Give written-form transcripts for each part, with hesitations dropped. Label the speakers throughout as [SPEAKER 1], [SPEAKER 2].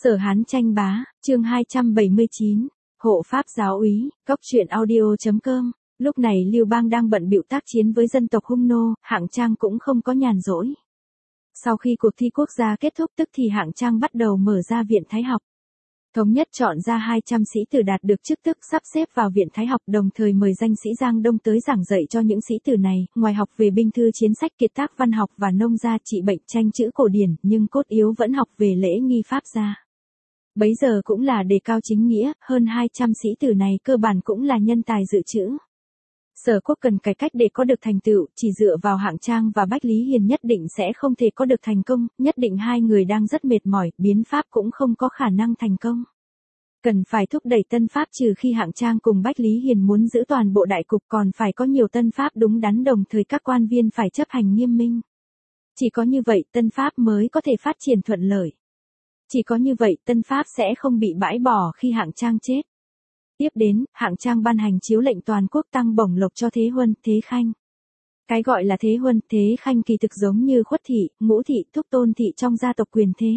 [SPEAKER 1] Sở Hán tranh bá, chương 279, hộ pháp giáo úy, góc truyện audio.com. Lúc này Lưu Bang đang bận bịu tác chiến với dân tộc Hung nô, Hạng Trang cũng không có nhàn rỗi. Sau khi cuộc thi quốc gia kết thúc tức thì Hạng Trang bắt đầu mở ra viện Thái học. Thống nhất chọn ra 200 sĩ tử đạt được chức tức sắp xếp vào viện Thái học, đồng thời mời danh sĩ Giang Đông tới giảng dạy cho những sĩ tử này, ngoài học về binh thư chiến sách kiệt tác văn học và nông gia trị bệnh tranh chữ cổ điển, nhưng cốt yếu vẫn học về lễ nghi pháp gia. Bấy giờ cũng là đề cao chính nghĩa, hơn 200 sĩ tử này cơ bản cũng là nhân tài dự trữ. Sở Quốc cần cải cách để có được thành tựu, chỉ dựa vào Hạng Trang và Bách Lý Hiền nhất định sẽ không thể có được thành công, nhất định hai người đang rất mệt mỏi, biến pháp cũng không có khả năng thành công. Cần phải thúc đẩy tân pháp, trừ khi Hạng Trang cùng Bách Lý Hiền muốn giữ toàn bộ đại cục, còn phải có nhiều tân pháp đúng đắn, đồng thời các quan viên phải chấp hành nghiêm minh. Chỉ có như vậy tân pháp mới có thể phát triển thuận lợi. Chỉ có như vậy tân pháp sẽ không bị bãi bỏ khi Hạng Trang chết. Tiếp đến, Hạng Trang ban hành chiếu lệnh toàn quốc tăng bổng lộc cho Thế Huân, Thế Khanh. Cái gọi là Thế Huân, Thế Khanh kỳ thực giống như Khuất thị, Ngũ thị, Thúc Tôn thị trong gia tộc quyền thế.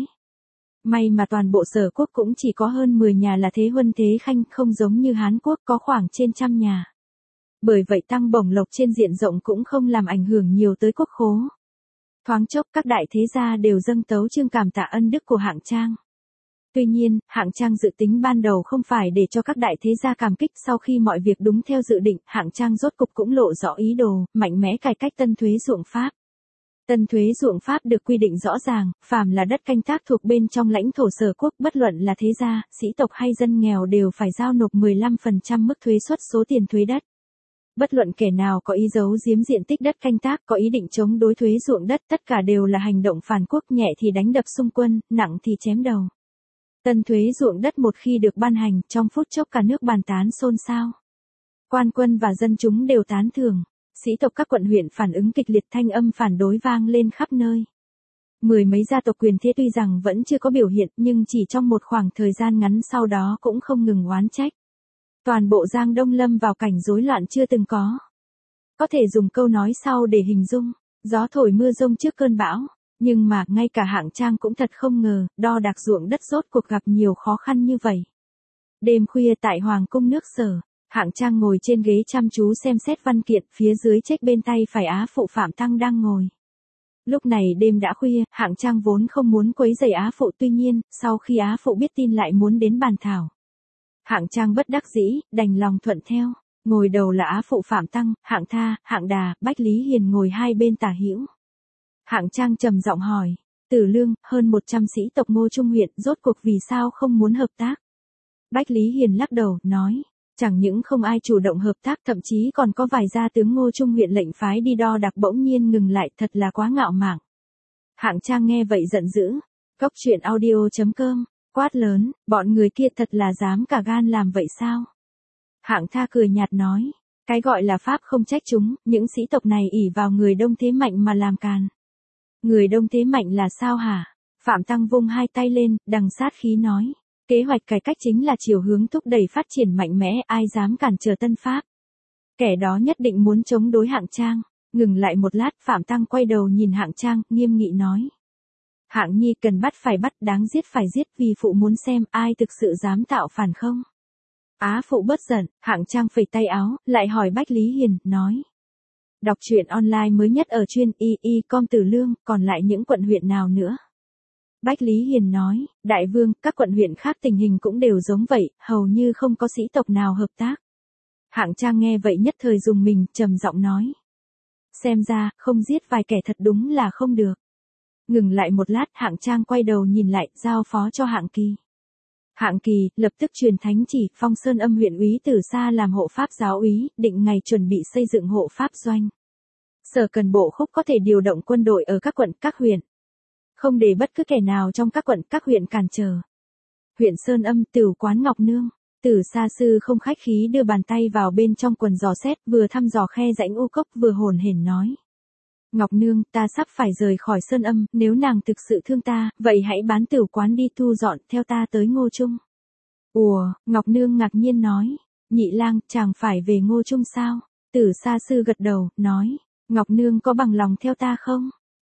[SPEAKER 1] May mà toàn bộ Sở Quốc cũng chỉ có hơn 10 nhà là Thế Huân, Thế Khanh, không giống như Hán Quốc có khoảng trên trăm nhà. Bởi vậy tăng bổng lộc trên diện rộng cũng không làm ảnh hưởng nhiều tới quốc khố. Thoáng chốc các đại thế gia đều dâng tấu chương cảm tạ ân đức của Hạng Trang. Tuy nhiên, Hạng Trang dự tính ban đầu không phải để cho các đại thế gia cảm kích, sau khi mọi việc đúng theo dự định, Hạng Trang rốt cục cũng lộ rõ ý đồ, mạnh mẽ cải cách tân thuế ruộng pháp. Tân thuế ruộng pháp được quy định rõ ràng, phàm là đất canh tác thuộc bên trong lãnh thổ Sở Quốc, bất luận là thế gia, sĩ tộc hay dân nghèo đều phải giao nộp 15% mức thuế suất số tiền thuế đất. Bất luận kẻ nào có ý giấu giếm diện tích đất canh tác, có ý định chống đối thuế ruộng đất, tất cả đều là hành động phản quốc, nhẹ thì đánh đập xung quân, nặng thì chém đầu. Tân thuế ruộng đất một khi được ban hành, trong phút chốc cả nước bàn tán xôn xao. Quan quân và dân chúng đều tán thưởng, sĩ tộc các quận huyện phản ứng kịch liệt, thanh âm phản đối vang lên khắp nơi. Mười mấy gia tộc quyền thế tuy rằng vẫn chưa có biểu hiện, nhưng chỉ trong một khoảng thời gian ngắn sau đó cũng không ngừng oán trách. Toàn bộ Giang Đông lâm vào cảnh rối loạn chưa từng có. Có thể dùng câu nói sau để hình dung, gió thổi mưa rông trước cơn bão. Nhưng mà, ngay cả Hạng Trang cũng thật không ngờ, đo đạc ruộng đất rốt cuộc gặp nhiều khó khăn như vậy. Đêm khuya tại Hoàng cung nước Sở, Hạng Trang ngồi trên ghế chăm chú xem xét văn kiện, phía dưới trách bên tay phải Á phụ Phạm Tăng đang ngồi. Lúc này đêm đã khuya, Hạng Trang vốn không muốn quấy rầy Á phụ, tuy nhiên, sau khi Á phụ biết tin lại muốn đến bàn thảo. Hạng Trang bất đắc dĩ, đành lòng thuận theo. Ngồi đầu là Á phụ Phạm Tăng, Hạng Tha, Hạng Đà, Bách Lý Hiền ngồi hai bên tả hữu. Hạng Trang trầm giọng hỏi, Tử Lương, hơn 100 sĩ tộc Ngô Trung huyện, rốt cuộc vì sao không muốn hợp tác? Bách Lý Hiền lắc đầu, nói, chẳng những không ai chủ động hợp tác, thậm chí còn có vài gia tướng Ngô Trung huyện lệnh phái đi đo đạc bỗng nhiên ngừng lại, thật là quá ngạo mạn. Hạng Trang nghe vậy giận dữ, góc truyện audio.com, quát lớn, bọn người kia thật là dám cả gan làm vậy sao? Hạng Tha cười nhạt nói, cái gọi là pháp không trách chúng, những sĩ tộc này ỷ vào người đông thế mạnh mà làm càn. Người đông thế mạnh là sao hả? Phạm Tăng vung hai tay lên, đằng sát khí nói. Kế hoạch cải cách chính là chiều hướng thúc đẩy phát triển mạnh mẽ, ai dám cản trở tân pháp. Kẻ đó nhất định muốn chống đối Hạng Trang. Ngừng lại một lát, Phạm Tăng quay đầu nhìn Hạng Trang, nghiêm nghị nói. Hạng nhi cần bắt phải bắt, đáng giết phải giết, vì phụ muốn xem ai thực sự dám tạo phản không. Á phụ bớt giận, Hạng Trang phẩy tay áo, lại hỏi Bách Lý Hiền, nói. Đọc truyện online mới nhất ở chuyên com Tử Lương, còn lại những quận huyện nào nữa? Bách Lý Hiền nói, Đại Vương, các quận huyện khác tình hình cũng đều giống vậy, hầu như không có sĩ tộc nào hợp tác. Hạng Trang nghe vậy nhất thời dùng mình, trầm giọng nói. Xem ra, không giết vài kẻ thật đúng là không được. Ngừng lại một lát, Hạng Trang quay đầu nhìn lại, giao phó cho Hạng Kỳ. Hạng Kỳ, lập tức truyền thánh chỉ, phong Sơn Âm huyện úy Tử Sa làm hộ pháp giáo úy, định ngày chuẩn bị xây dựng hộ pháp doanh. Sở Cần Bộ Khúc có thể điều động quân đội ở các quận, các huyện. Không để bất cứ kẻ nào trong các quận, các huyện cản trở. Huyện Sơn Âm, Tửu Quán Ngọc Nương. Tử Sa sư không khách khí đưa bàn tay vào bên trong quần dò xét, vừa thăm dò khe rãnh u cốc vừa hồn hển nói. Ngọc Nương, ta sắp phải rời khỏi Sơn Âm, nếu nàng thực sự thương ta, vậy hãy bán Tửu Quán đi thu dọn theo ta tới Ngô Trung. Ủa, Ngọc Nương ngạc nhiên nói. Nhị lang, chàng phải về Ngô Trung sao? Tử Sa sư gật đầu, nói. Ngọc Nương có bằng lòng theo ta không?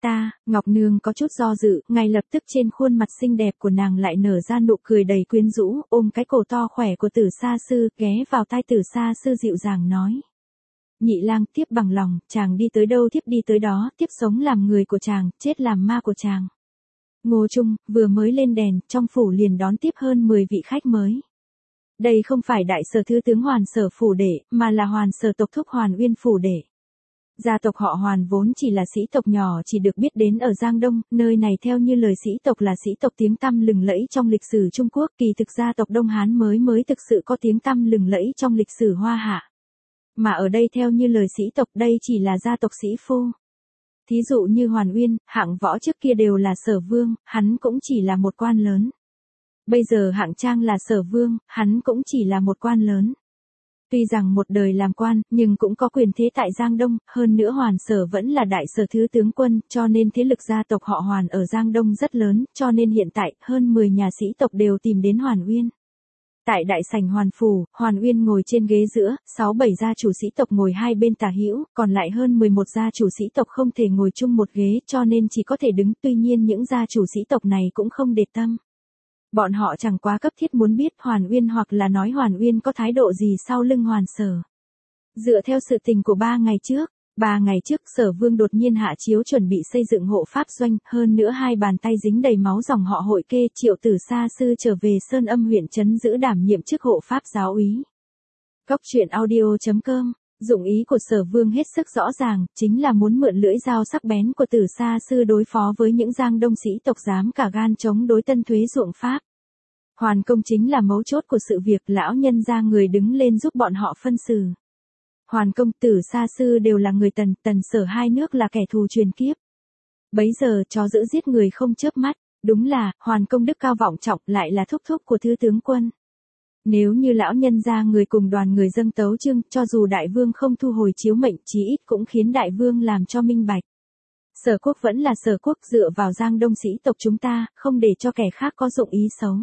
[SPEAKER 1] Ngọc Nương có chút do dự, ngay lập tức trên khuôn mặt xinh đẹp của nàng lại nở ra nụ cười đầy quyến rũ, ôm cái cổ to khỏe của Tử Sa Sư, ghé vào tai Tử Sa Sư dịu dàng nói. Nhị lang, tiếp bằng lòng, chàng đi tới đâu tiếp đi tới đó, tiếp sống làm người của chàng, chết làm ma của chàng. Ngô Trung, vừa mới lên đèn, trong phủ liền đón tiếp hơn 10 vị khách mới. Đây không phải đại sở thứ tướng Hoàn Sở phủ đệ, mà là Hoàn Sở tộc thúc Hoàn Uyên phủ đệ. Gia tộc họ Hoàn vốn chỉ là sĩ tộc nhỏ chỉ được biết đến ở Giang Đông, nơi này theo như lời sĩ tộc là sĩ tộc tiếng tăm lừng lẫy trong lịch sử Trung Quốc, kỳ thực gia tộc Đông Hán mới thực sự có tiếng tăm lừng lẫy trong lịch sử Hoa Hạ. Mà ở đây theo như lời sĩ tộc đây chỉ là gia tộc sĩ phu. Thí dụ như Hoàn Uyên, hạng võ trước kia đều là Sở Vương, hắn cũng chỉ là một quan lớn. Bây giờ hạng Trang là Sở Vương, hắn cũng chỉ là một quan lớn. Tuy rằng một đời làm quan, nhưng cũng có quyền thế tại Giang Đông, hơn nữa Hoàn Sở vẫn là đại sở thứ tướng quân, cho nên thế lực gia tộc họ Hoàn ở Giang Đông rất lớn, cho nên hiện tại, hơn 10 nhà sĩ tộc đều tìm đến Hoàn Uyên. Tại đại sảnh Hoàn Phủ, Hoàn Uyên ngồi trên ghế giữa, 6-7 gia chủ sĩ tộc ngồi hai bên tả hữu, còn lại hơn 11 gia chủ sĩ tộc không thể ngồi chung một ghế cho nên chỉ có thể đứng, tuy nhiên những gia chủ sĩ tộc này cũng không để tâm. Bọn họ chẳng quá cấp thiết muốn biết Hoàn Uyên hoặc là nói Hoàn Uyên có thái độ gì sau lưng Hoàn Sở. Dựa theo sự tình của 3 ngày trước, 3 ngày trước Sở Vương đột nhiên hạ chiếu chuẩn bị xây dựng hộ pháp doanh, hơn nữa hai bàn tay dính đầy máu dòng họ Hội Kê, Triệu Tử Sa Sư trở về Sơn Âm huyện trấn giữ đảm nhiệm chức hộ pháp giáo úy. Góc truyện audio.com, dụng ý của Sở Vương hết sức rõ ràng, chính là muốn mượn lưỡi dao sắc bén của Tử Sa Sư đối phó với những Giang Đông sĩ tộc dám cả gan chống đối Tân Thuế ruộng pháp. Hoàn Công chính là mấu chốt của sự việc, lão nhân ra người đứng lên giúp bọn họ phân xử. Hoàn Công, Tử Sa Sư đều là người Tần, Tần Sở hai nước là kẻ thù truyền kiếp. Bấy giờ chó giữ giết người không chớp mắt, đúng là, Hoàn Công đức cao vọng trọng lại là thúc thúc của thứ tướng quân. Nếu như lão nhân ra người cùng đoàn người dâng tấu chương, cho dù đại vương không thu hồi chiếu mệnh, chí ít cũng khiến đại vương làm cho minh bạch. Sở quốc vẫn là Sở quốc, dựa vào Giang Đông sĩ tộc chúng ta, không để cho kẻ khác có dụng ý xấu.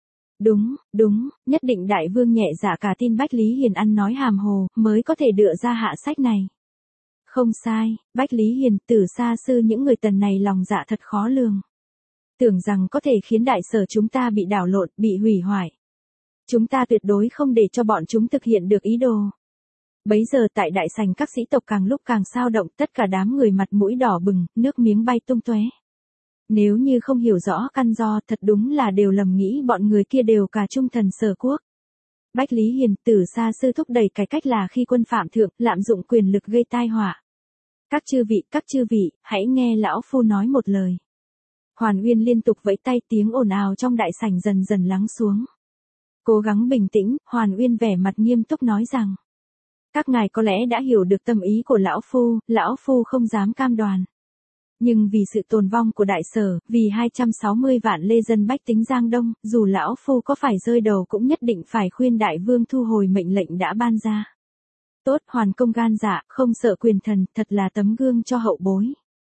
[SPEAKER 1] Đúng, nhất định đại vương nhẹ dạ cả tin Bách Lý Hiền ăn nói hàm hồ, mới có thể đưa ra hạ sách này. Không sai, Bách Lý Hiền, Tử Sa Sư những người Tần này lòng dạ thật khó lường. Tưởng rằng có thể khiến đại sở chúng ta bị đảo lộn, bị hủy hoại. Chúng ta tuyệt đối không để cho bọn chúng thực hiện được ý đồ. Bấy giờ tại đại sảnh các sĩ tộc càng lúc càng sao động, tất cả đám người mặt mũi đỏ bừng, nước miếng bay tung tóe. Nếu như không hiểu rõ căn do, thật đúng là đều lầm nghĩ bọn người kia đều cả trung thần Sở quốc. Bách Lý Hiền, Tử Sa Sư thúc đẩy cái cách là khi quân phạm thượng, lạm dụng quyền lực gây tai họa. Các chư vị, hãy nghe lão phu nói một lời. Hoàn Uyên liên tục vẫy tay, tiếng ồn ào trong đại sảnh dần dần lắng xuống. Cố gắng bình tĩnh, Hoàn Uyên vẻ mặt nghiêm túc nói rằng. Các ngài có lẽ đã hiểu được tâm ý của lão phu không dám cam đoan. Nhưng vì sự tồn vong của đại sở, vì 260 vạn lê dân bách tính Giang Đông, dù lão phu có phải rơi đầu cũng nhất định phải khuyên đại vương thu hồi mệnh lệnh đã ban ra. Tốt, Hoàn Công gan dạ, không sợ quyền thần, thật là tấm gương cho hậu bối.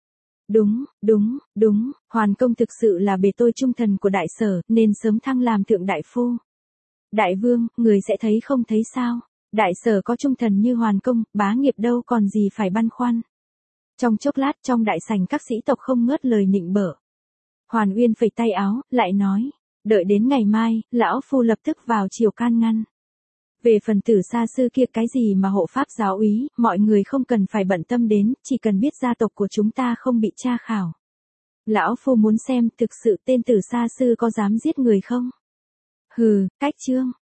[SPEAKER 1] Đúng, Hoàn Công thực sự là bề tôi trung thần của đại sở, nên sớm thăng làm thượng đại phu. Đại vương, người sẽ thấy không thấy sao? Đại sở có trung thần như Hoàn Công, bá nghiệp đâu còn gì phải băn khoăn. Trong chốc lát trong đại sảnh các sĩ tộc không ngớt lời nịnh bợ. Hoàn Uyên phẩy tay áo, lại nói, đợi đến ngày mai, lão phu lập tức vào triều can ngăn. Về phần Tử Sa Sư kia cái gì mà hộ pháp giáo úy, mọi người không cần phải bận tâm đến, chỉ cần biết gia tộc của chúng ta không bị tra khảo. Lão phu muốn xem thực sự tên Tử Sa Sư có dám giết người không? Hừ, cách chương.